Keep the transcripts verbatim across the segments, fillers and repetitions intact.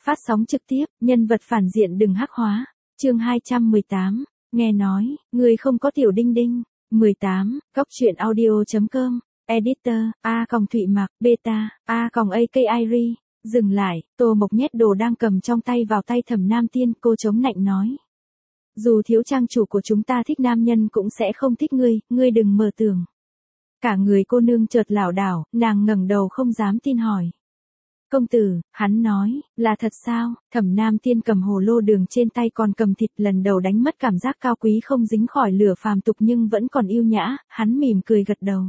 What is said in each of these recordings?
Phát sóng trực tiếp, nhân vật phản diện đừng hắc hóa. Chương hai trăm mười tám, nghe nói, người không có tiểu đinh đinh. mười tám, góc truyện audio chấm com, editor, A còng Thụy Mạc, beta, A còng a ca i r i. Dừng lại, Tô Mộc nhét đồ đang cầm trong tay vào tay Thẩm Nam Tiên, cô chống nạnh nói. Dù thiếu trang chủ của chúng ta thích nam nhân cũng sẽ không thích ngươi, ngươi đừng mơ tưởng. Cả người cô nương chợt lảo đảo, nàng ngẩng đầu không dám tin hỏi. Công tử, hắn nói, là thật sao? Thẩm Nam Tiên cầm hồ lô đường trên tay còn cầm thịt, lần đầu đánh mất cảm giác cao quý không dính khỏi lửa phàm tục nhưng vẫn còn yêu nhã, hắn mỉm cười gật đầu.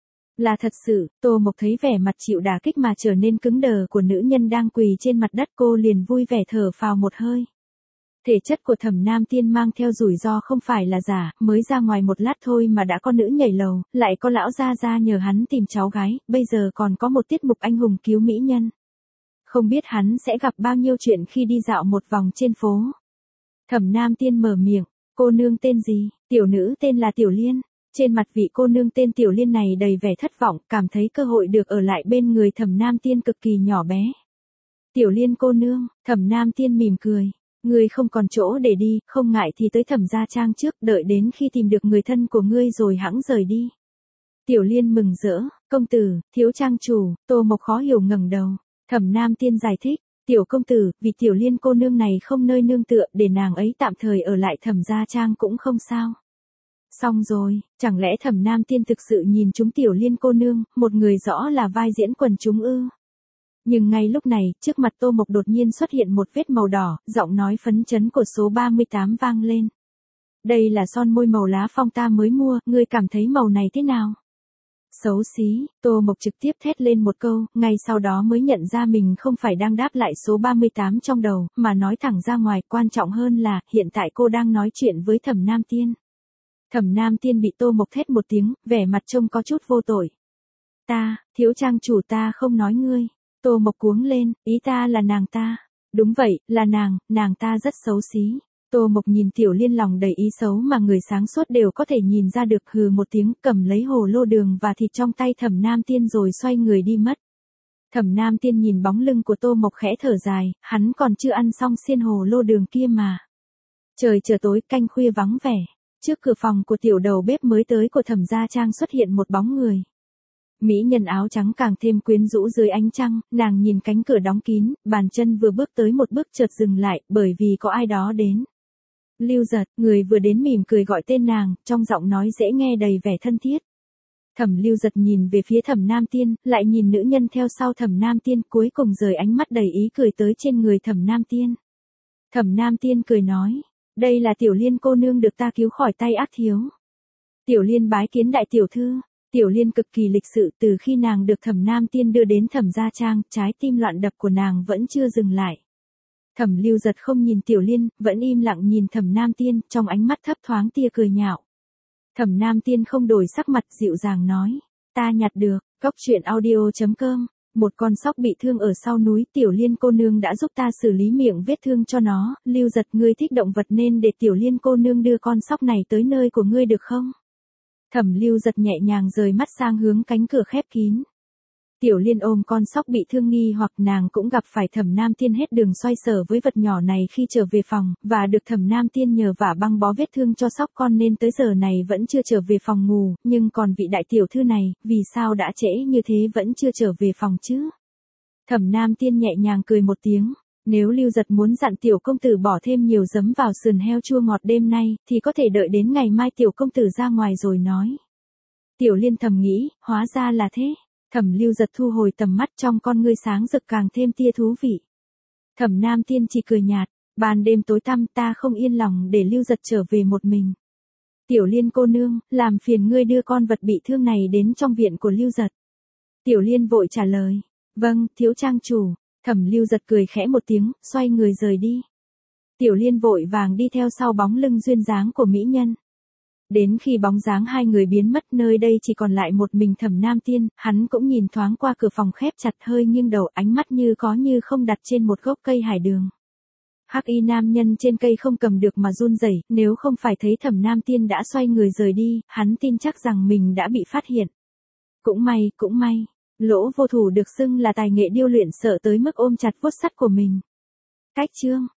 Là thật sự. Tô Mộc thấy vẻ mặt chịu đả kích mà trở nên cứng đờ của nữ nhân đang quỳ trên mặt đất, cô liền vui vẻ thở phào một hơi. Thể chất của Thẩm Nam Tiên mang theo rủi ro không phải là giả, mới ra ngoài một lát thôi mà đã có nữ nhảy lầu, lại có lão gia gia nhờ hắn tìm cháu gái, bây giờ còn có một tiết mục anh hùng cứu mỹ nhân. Không biết hắn sẽ gặp bao nhiêu chuyện khi đi dạo một vòng trên phố. Thẩm Nam Tiên mở miệng, cô nương tên gì? Tiểu nữ tên là Tiểu Liên. Trên mặt vị cô nương tên Tiểu Liên này đầy vẻ thất vọng, cảm thấy cơ hội được ở lại bên người Thẩm Nam Tiên cực kỳ nhỏ bé. Tiểu Liên cô nương, Thẩm Nam Tiên mỉm cười. Ngươi không còn chỗ để đi, không ngại thì tới Thẩm gia trang trước, đợi đến khi tìm được người thân của ngươi rồi hẵng rời đi. Tiểu Liên mừng rỡ, công tử, thiếu trang chủ. Tô Mộc khó hiểu ngẩng đầu. Thẩm Nam Tiên giải thích, tiểu công tử, vì Tiểu Liên cô nương này không nơi nương tựa, để nàng ấy tạm thời ở lại Thẩm gia trang cũng không sao. Xong rồi, chẳng lẽ Thẩm Nam Tiên thực sự nhìn chúng Tiểu Liên cô nương, một người rõ là vai diễn quần chúng ư? Nhưng ngay lúc này, trước mặt Tô Mộc đột nhiên xuất hiện một vết màu đỏ, giọng nói phấn chấn của số ba mươi tám vang lên. Đây là son môi màu lá phong ta mới mua, ngươi cảm thấy màu này thế nào? Xấu xí. Tô Mộc trực tiếp thét lên một câu, ngay sau đó mới nhận ra mình không phải đang đáp lại số ba mươi tám trong đầu, mà nói thẳng ra ngoài, quan trọng hơn là, hiện tại cô đang nói chuyện với Thẩm Nam Tiên. Thẩm Nam Tiên bị Tô Mộc thét một tiếng, vẻ mặt trông có chút vô tội. Ta, thiếu trang chủ ta không nói ngươi. Tô Mộc cuống lên, ý ta là nàng ta. Đúng vậy, là nàng, nàng ta rất xấu xí. Tô Mộc nhìn Tiểu Liên lòng đầy ý xấu mà người sáng suốt đều có thể nhìn ra được, hừ một tiếng, cầm lấy hồ lô đường và thịt trong tay Thẩm Nam Tiên rồi xoay người đi mất. Thẩm Nam Tiên nhìn bóng lưng của Tô Mộc khẽ thở dài, hắn còn chưa ăn xong xiên hồ lô đường kia mà. Trời chờ tối, canh khuya vắng vẻ. Trước cửa phòng của tiểu đầu bếp mới tới của Thẩm gia trang xuất hiện một bóng người. Mỹ nhân áo trắng càng thêm quyến rũ dưới ánh trăng, nàng nhìn cánh cửa đóng kín, bàn chân vừa bước tới một bước chợt dừng lại, bởi vì có ai đó đến. Lưu Giật, người vừa đến mỉm cười gọi tên nàng, trong giọng nói dễ nghe đầy vẻ thân thiết. Thẩm Lưu Giật nhìn về phía Thẩm Nam Tiên, lại nhìn nữ nhân theo sau Thẩm Nam Tiên, cuối cùng rời ánh mắt đầy ý cười tới trên người Thẩm Nam Tiên. Thẩm Nam Tiên cười nói, đây là Tiểu Liên cô nương được ta cứu khỏi tay ác thiếu. Tiểu Liên bái kiến đại tiểu thư. Tiểu Liên cực kỳ lịch sự, từ khi nàng được Thẩm Nam Tiên đưa đến Thẩm gia trang, trái tim loạn đập của nàng vẫn chưa dừng lại. Thẩm Lưu Giật không nhìn Tiểu Liên, vẫn im lặng nhìn Thẩm Nam Tiên, trong ánh mắt thấp thoáng tia cười nhạo. Thẩm Nam Tiên không đổi sắc mặt, dịu dàng nói, ta nhặt được. Góc truyện audio chấm com. Một con sóc bị thương ở sau núi, Tiểu Liên cô nương đã giúp ta xử lý miệng vết thương cho nó. Lưu Giật, ngươi thích động vật nên để Tiểu Liên cô nương đưa con sóc này tới nơi của ngươi được không? Thẩm Lưu Giật nhẹ nhàng rời mắt sang hướng cánh cửa khép kín. Tiểu Liên ôm con sóc bị thương nghi hoặc, nàng cũng gặp phải Thẩm Nam Tiên hết đường xoay sở với vật nhỏ này khi trở về phòng, và được Thẩm Nam Tiên nhờ vả băng bó vết thương cho sóc con nên tới giờ này vẫn chưa trở về phòng ngủ, nhưng còn vị đại tiểu thư này, vì sao đã trễ như thế vẫn chưa trở về phòng chứ? Thẩm Nam Tiên nhẹ nhàng cười một tiếng, nếu Lưu Giật muốn dặn tiểu công tử bỏ thêm nhiều giấm vào sườn heo chua ngọt đêm nay, thì có thể đợi đến ngày mai tiểu công tử ra ngoài rồi nói. Tiểu Liên thầm nghĩ, hóa ra là thế. Thẩm Lưu Giật thu hồi tầm mắt, trong con ngươi sáng rực càng thêm tia thú vị. Thẩm Nam Tiên chỉ cười nhạt, ban đêm tối tăm ta không yên lòng để Lưu Giật trở về một mình. Tiểu Liên cô nương, làm phiền ngươi đưa con vật bị thương này đến trong viện của Lưu Giật. Tiểu Liên vội trả lời, vâng, thiếu trang chủ. Thẩm Lưu Giật cười khẽ một tiếng, xoay người rời đi. Tiểu Liên vội vàng đi theo sau bóng lưng duyên dáng của mỹ nhân. Đến khi bóng dáng hai người biến mất, nơi đây chỉ còn lại một mình Thẩm Nam Tiên, hắn cũng nhìn thoáng qua cửa phòng khép chặt, hơi nghiêng đầu, ánh mắt như có như không đặt trên một gốc cây hải đường. Hắc y nam nhân trên cây không cầm được mà run rẩy, nếu không phải thấy Thẩm Nam Tiên đã xoay người rời đi, hắn tin chắc rằng mình đã bị phát hiện. Cũng may, cũng may. Lỗ Vô Thủ được xưng là tài nghệ điêu luyện sợ tới mức ôm chặt vuốt sắt của mình. Cách chương